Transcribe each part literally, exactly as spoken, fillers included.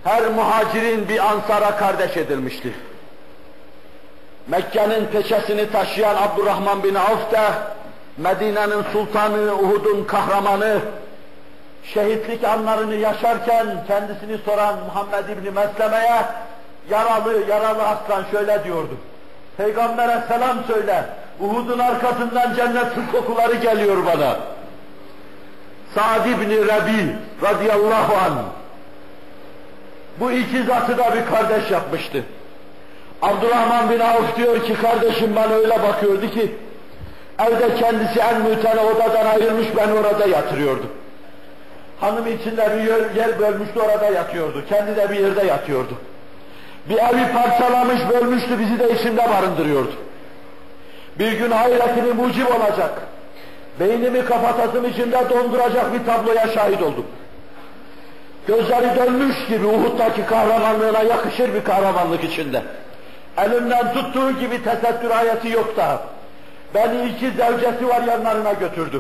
her muhacirin bir ansara kardeş edilmişti. Mekke'nin peçesini taşıyan Abdurrahman bin Avf da Medine'nin sultanı, Uhud'un kahramanı, şehitlik anlarını yaşarken kendisini soran Muhammed İbni Mesleme'ye yaralı, yaralı aslan şöyle diyordu: Peygamber'e selam söyle, Uhud'un arkasından cennetin kokuları geliyor bana. Sa'd İbni Rabi radıyallahu anh bu iki zatı da bir kardeş yapmıştı. Abdurrahman bin Avf diyor ki, kardeşim bana öyle bakıyordu ki, evde kendisi en mütene odadan ayrılmış, ben orada yatırıyordum. Hanım içinde bir yer, yer bölmüştü, orada yatıyordu. Kendi de bir yerde yatıyordu. Bir evi parçalamış, bölmüştü, bizi de içinde barındırıyordu. Bir gün hayretini mucib olacak, beynimi kafatasım içinde donduracak bir tabloya şahit oldum. Gözleri dönmüş gibi Uhud'daki kahramanlığına yakışır bir kahramanlık içinde. Elimden tuttuğu gibi tesettür ayeti yok da. Beni iki zevcesi var yanlarına götürdü.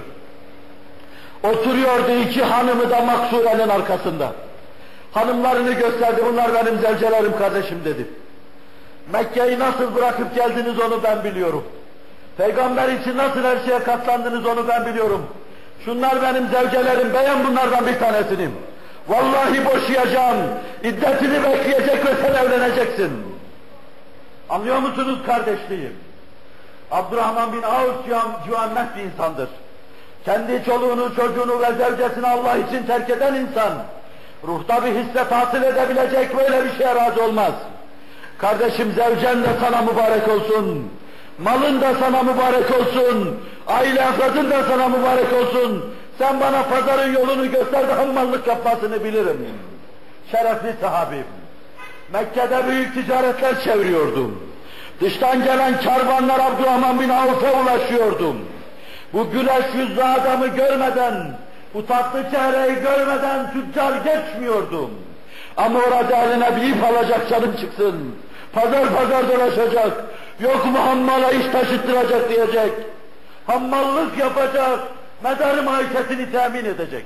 Oturuyordu iki hanımı da maksurenin arkasında. Hanımlarını gösterdi, bunlar benim zevcelerim kardeşim dedi. Mekke'yi nasıl bırakıp geldiniz onu ben biliyorum. Peygamber için nasıl her şeye katlandınız onu ben biliyorum. Şunlar benim zevcelerim, beğen bunlardan bir tanesinim. Vallahi boşayacağım, iddetini bekleyecek ve sen evleneceksin. Anlıyor musunuz kardeşliğim? Abdurrahman bin Avf cüannet bir insandır. Kendi çoluğunu, çocuğunu ve zevcesini Allah için terk eden insan, ruhta bir hisse tahsil edebilecek böyle bir şeye razı olmaz. Kardeşim, zevcen de sana mübarek olsun, malın da sana mübarek olsun, aile efradın da sana mübarek olsun. Sen bana pazarın yolunu göster de hammallık yapmasını bilirim. Şerefli sahabim. Mekke'de büyük ticaretler çeviriyordum. Dıştan gelen kervanlar Abdurrahman bin Avf'a ulaşıyordum. Bu güneş yüzlü adamı görmeden, bu tatlı çehreyi görmeden tüccar geçmiyordum. Ama orada eline bir ip alacak, canım çıksın. Pazar pazar dolaşacak. Yok mu hammala iş taşıttıracak diyecek. Hammallık yapacak. Medar maişetini temin edecek.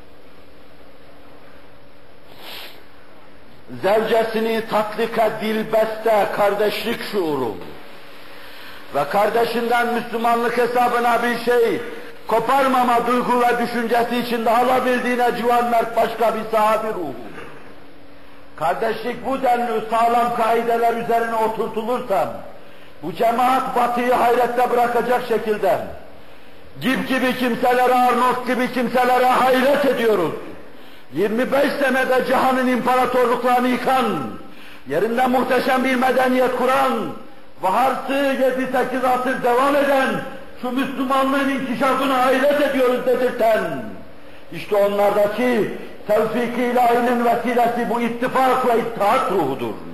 Zevcesini tatlika dilbeste kardeşlik şuuru ve kardeşinden Müslümanlık hesabına bir şey koparmama duygu ve düşüncesi içinde alabildiğine civan mert başka bir sahabi ruhu. Kardeşlik bu denli sağlam kaideler üzerine oturtulursa, bu cemaat batıyı hayrette bırakacak şekilde, Gib gibi kimselere, Arnavut gibi kimselere hayret ediyoruz. yirmi beş senede cihanın imparatorluklarını yıkan, yerinde muhteşem bir medeniyet kuran, baharsı yedi sekiz asır devam eden, şu Müslümanlığın inkişafına hayret ediyoruz dedirten, işte onlardaki tevfik-i ilahinin vesilesi bu ittifak ve ittihat ruhudur.